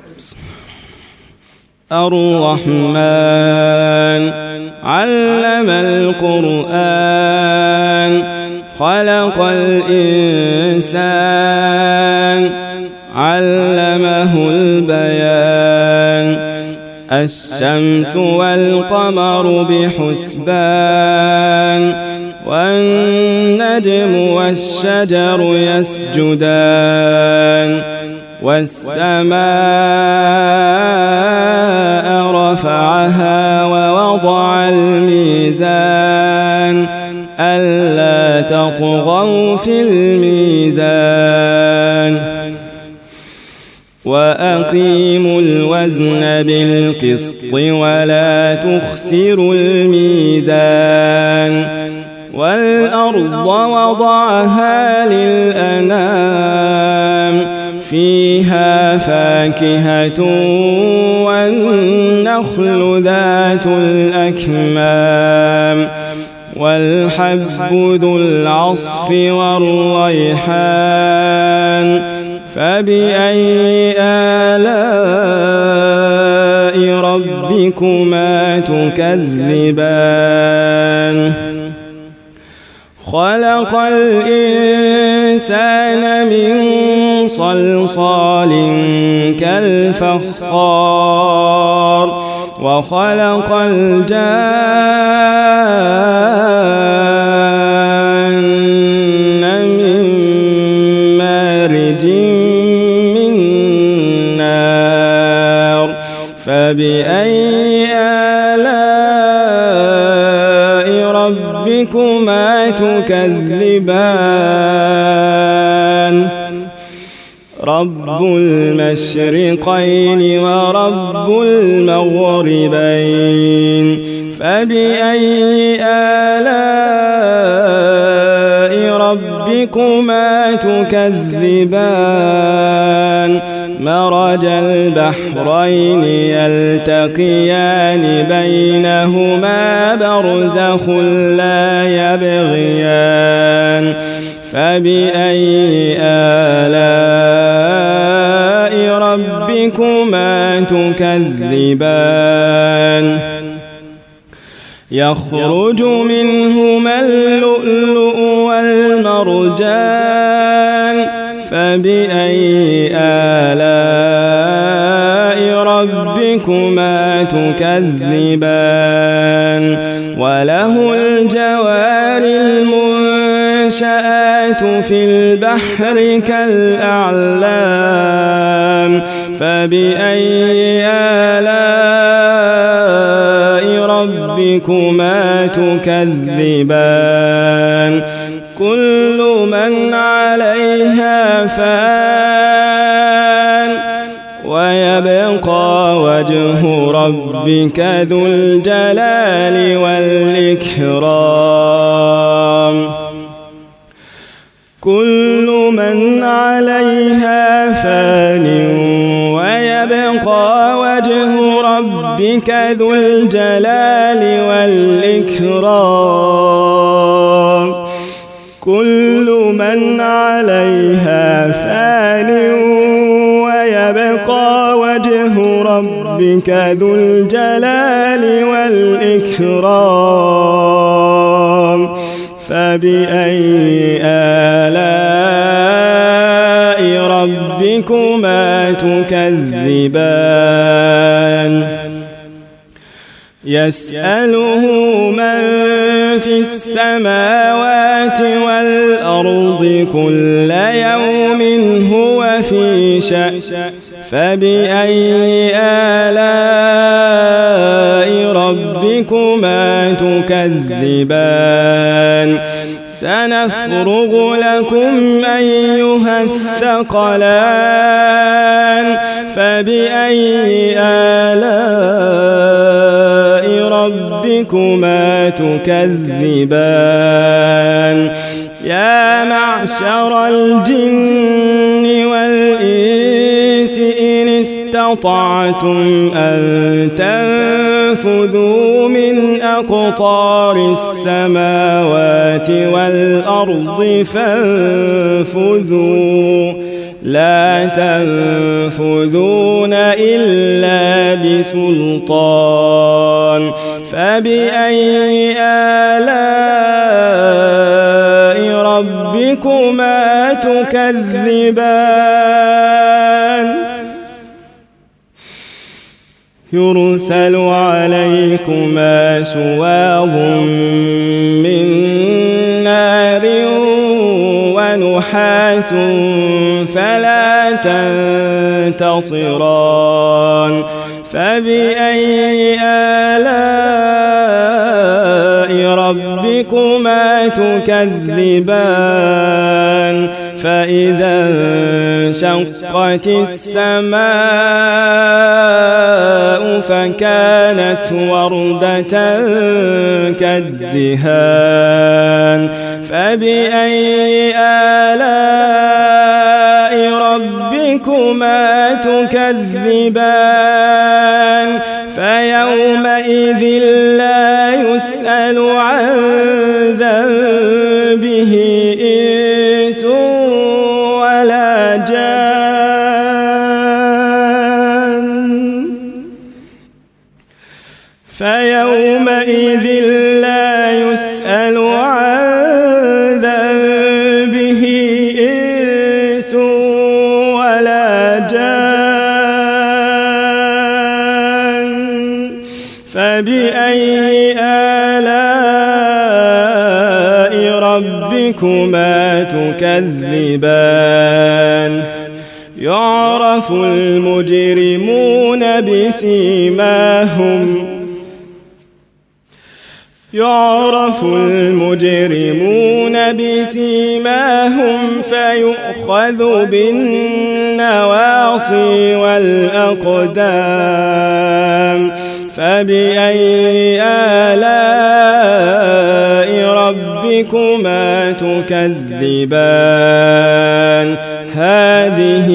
الرحمن علم القرآن خلق الإنسان علمه البيان الشمس والقمر بحسبان والنجم والشجر يسجدان والسماء رفعها ووضع الميزان ألا تطغوا في الميزان وأقيموا الوزن بالقسط ولا تخسروا الميزان والأرض وضعها للأنام فيها فاكهة والنخل ذات الأكمام والحب ذو العصف والريحان فبأي آلاء ربكما تكذبان خلق الإنسان من صلصال كالفخار وخلق الجان من مارج من نار فبأي آلاء ربكما تكذبان رب المشرقين ورب المغربين فبأي آلاء ربكما تكذبان مرج البحرين يلتقيان بينهما برزخ لا يبغيان فبأي آلاء ربكما تكذبان يخرج منهما اللؤلؤ والمرجان فبأي آلاء ربكما تكذبان وله الجوار المنشآت في البحر كالأعلام فبأي آلاء ربكما تكذبان كل من عليها فان ويبقى وجه ربك ذو الجلال والإكرام كل من عليها فان ويبقى وجه ربك ذو الجلال والإكرام كل من عليها فان ويبقى وجه ربك ذو الجلال والإكرام فبأي آلاء ربكما تكذبان يسأله من في السماوات والأرض كل يوم هو في شأن فبأي آلاء ربكما تكذبان سنفرغ لكم أيها الثقلان فبأي آلاء ربكما تكذبان يا معشر الجن والإنس إن استطعتم أن تنفذوا من أقطار السماوات والأرض فانفذوا لا تنفذون إلا بسلطان فبأي آلاء ربكما تكذبان يرسل عليكما شواظ من نار ونحاس فلا تنتصران فبأي آلاء ربكما تكذبان فإذا انشقت السماء فكانت وردة كالدهان فبأي آلاء ربكما تكذبان فيومئذ لا يسأل عن ذنبه إنس ولا جان فيومئذ لا يسأل عن ذنبه إنس ولا جان فبأي آلاء ربكما تكذبان يعرف المجرمون بسيماهم فيؤخذ بالنواصي والأقدام فبأي آلاء ربكما تكذبان هذه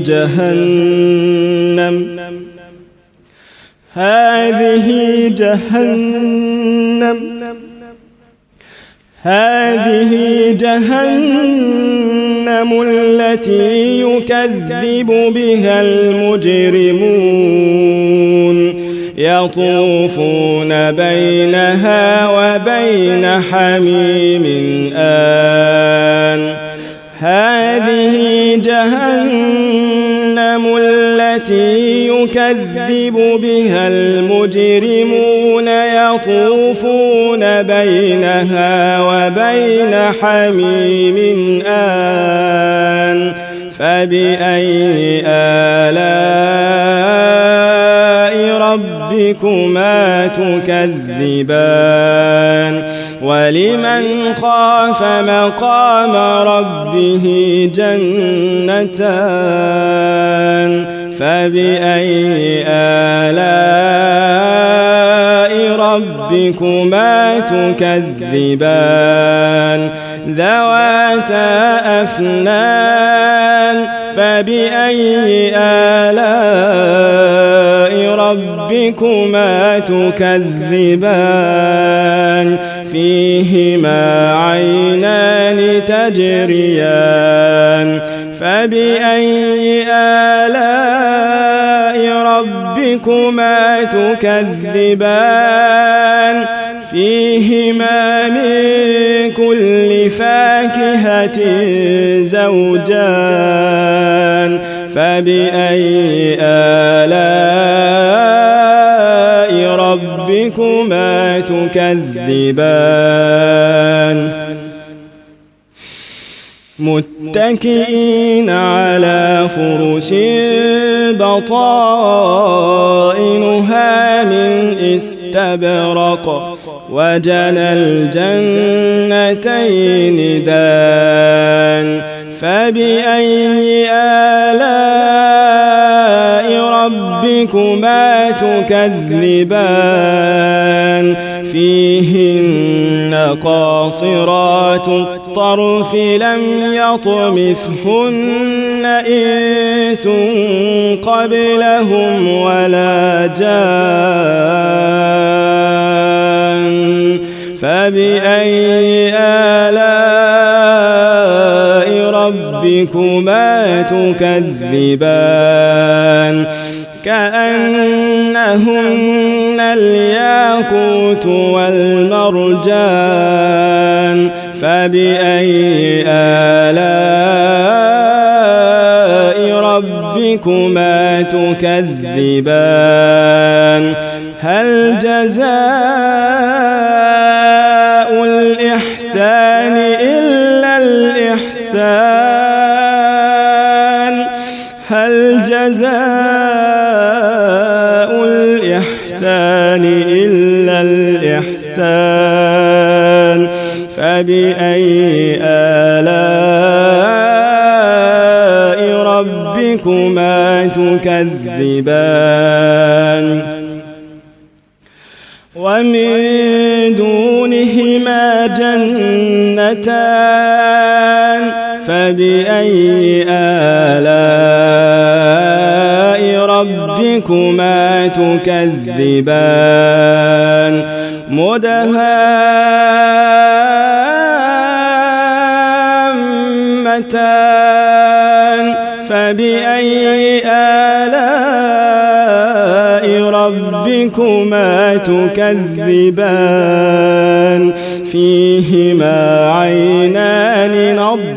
جهنم التي يكذب بها المجرمون يطوفون بينها وبين حميم آن هذه جهنم التي يكذب بها المجرمون يطوفون بينها وبين حميم آن فبأي آلاء ربكما تكذبان ولمن خاف مقام ربه جنتان فبأي آلاء ربكما تكذبان ذواتا أفنان فبأي آلاء ربكما تكذبان فيهما عينان تجريان فبأي آلاء ربكما تكذبان فيهما من كل فاكهة زوجان فبأي آلاء ربكما تكذبان متكئين على فرش بطائنها من استبرق وجنى الجنتين دان فبأي آلاء ربكما تكذبان فيهن قاصرات الطرف لم يطمثهن إنس قبلهم ولا جان فبأي آلاء ربكما ربكما تكذبان كأنهن الياقوت والمرجان فبأي آلاء ربكما تكذبان هل جزاء الإحسان إلا الإحسان هل جزاء الإحسان إلا الإحسان فبأي آلاء ربكما تكذبان ومن دونهما جنتان فبأي آلاء ربكما تكذبان مدهامتان فبأي آلاء ربكما تكذبان فيهما عينان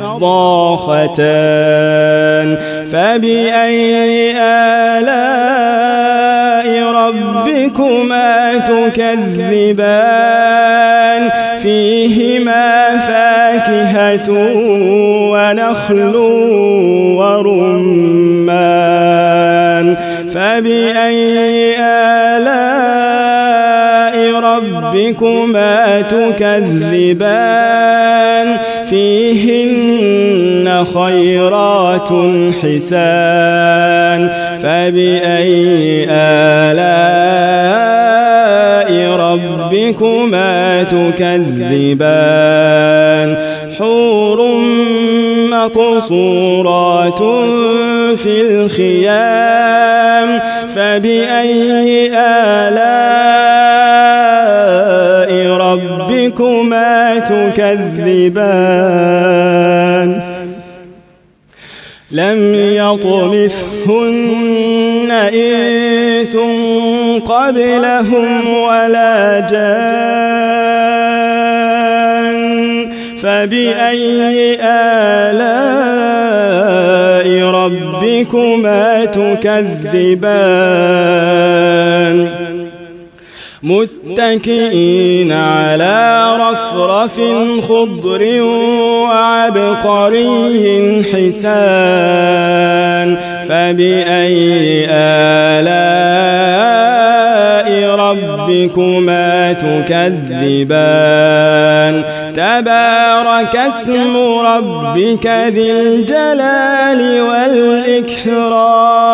نضاختان فبأي آلاء ربكما تكذبان فيهما فاكهة ونخل ورمان فبأي آلاء ربكما تكذبان فيهن خيرات حسان فبأي آلاء ربكما تكذبان حور مقصورات في الخيام فبأي آلاء ربكما تكذبان لم يطمثهن إنس قبلهم ولا جان فبأي آلاء ربكما تكذبان متكئين على رفرف خضر وعبقري حسان فبأي آلاء ربكما تكذبان تبارك اسم ربك ذي الجلال والإكرام